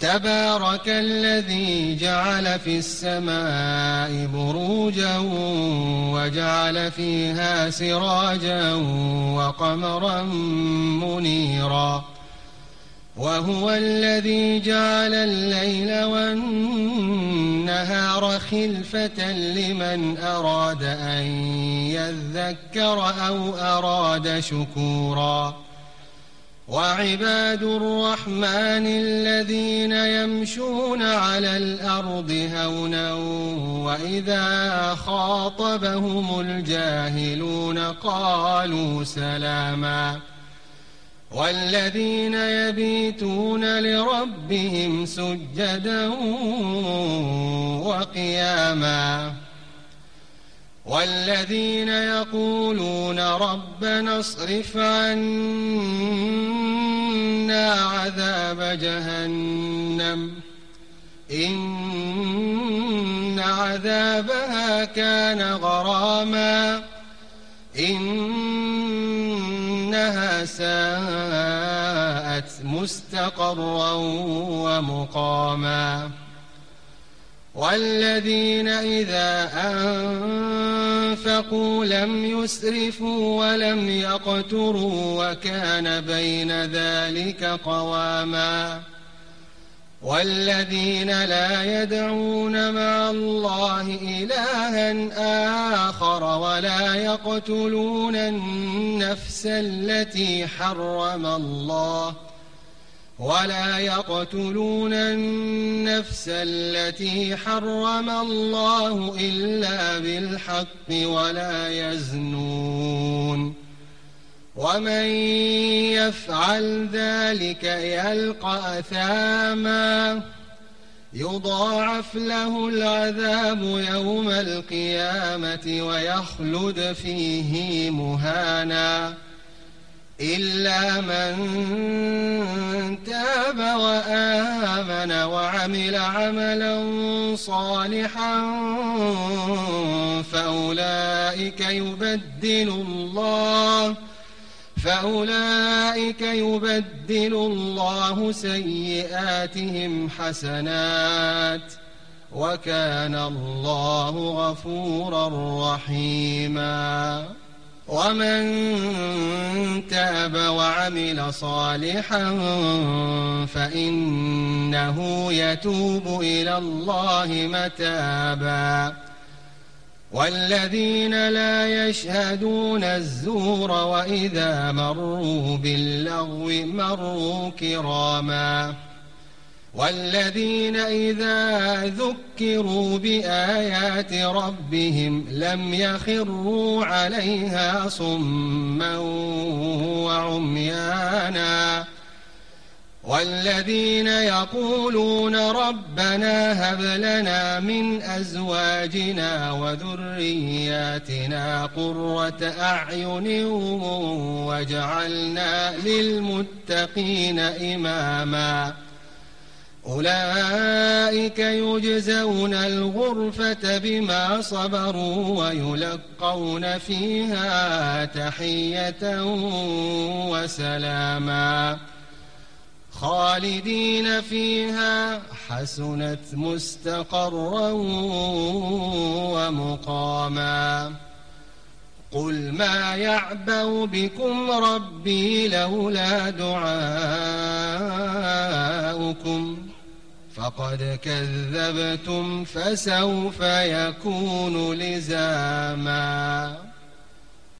تبارك الذي جعل في السماء بروجا وجعل فيها سراجا وقمرا منيرا وهو الذي جعل الليل والنهار خلفة لمن أراد أن يذكر أو أراد شكورا وعباد الرحمن الذين يمشون على الأرض هونا وإذا خاطبهم الجاهلون قالوا سلاما والذين يبيتون لربهم سجدا وقياما والذين يقولون ربنا اصرف عنا عذاب جهنم إن عذابها كان غراما إنها ساءت مستقرا ومقاما والذين إذا أنفقوا لم يسرفوا ولم يقتروا وكان بين ذلك قواما والذين لا يدعون مع الله إلها آخر ولا يقتلون النفس التي حرم الله إلا بالحق ولا يزنون ومن يفعل ذلك يلقى أثاما يضاعف له العذاب يوم القيامة ويخلد فيه مهانا إلا من تاب وآمن وعمل عملا صالحا فأولئك يبدل الله سيئاتهم حسنات وكان الله غفورا رحيما ومن تاب وعمل صالحا فإنه يتوب إلى الله متابا والذين لا يشهدون الزور وإذا مروا باللغو مروا كراما والذين إذا ذكروا بآيات ربهم لم يخروا عليها صما وعميانا والذين يقولون ربنا هب لنا من أزواجنا وذرياتنا قرة أعين واجعلنا للمتقين إماما أولئك يجزون الغرفة بما صبروا ويلقون فيها تحية وسلاما خالدين فيها حسنت مستقرا ومقاما قل ما يعبأ بكم ربي لولا دعاؤكم فقد كذبتم فسوف يكون لزاما.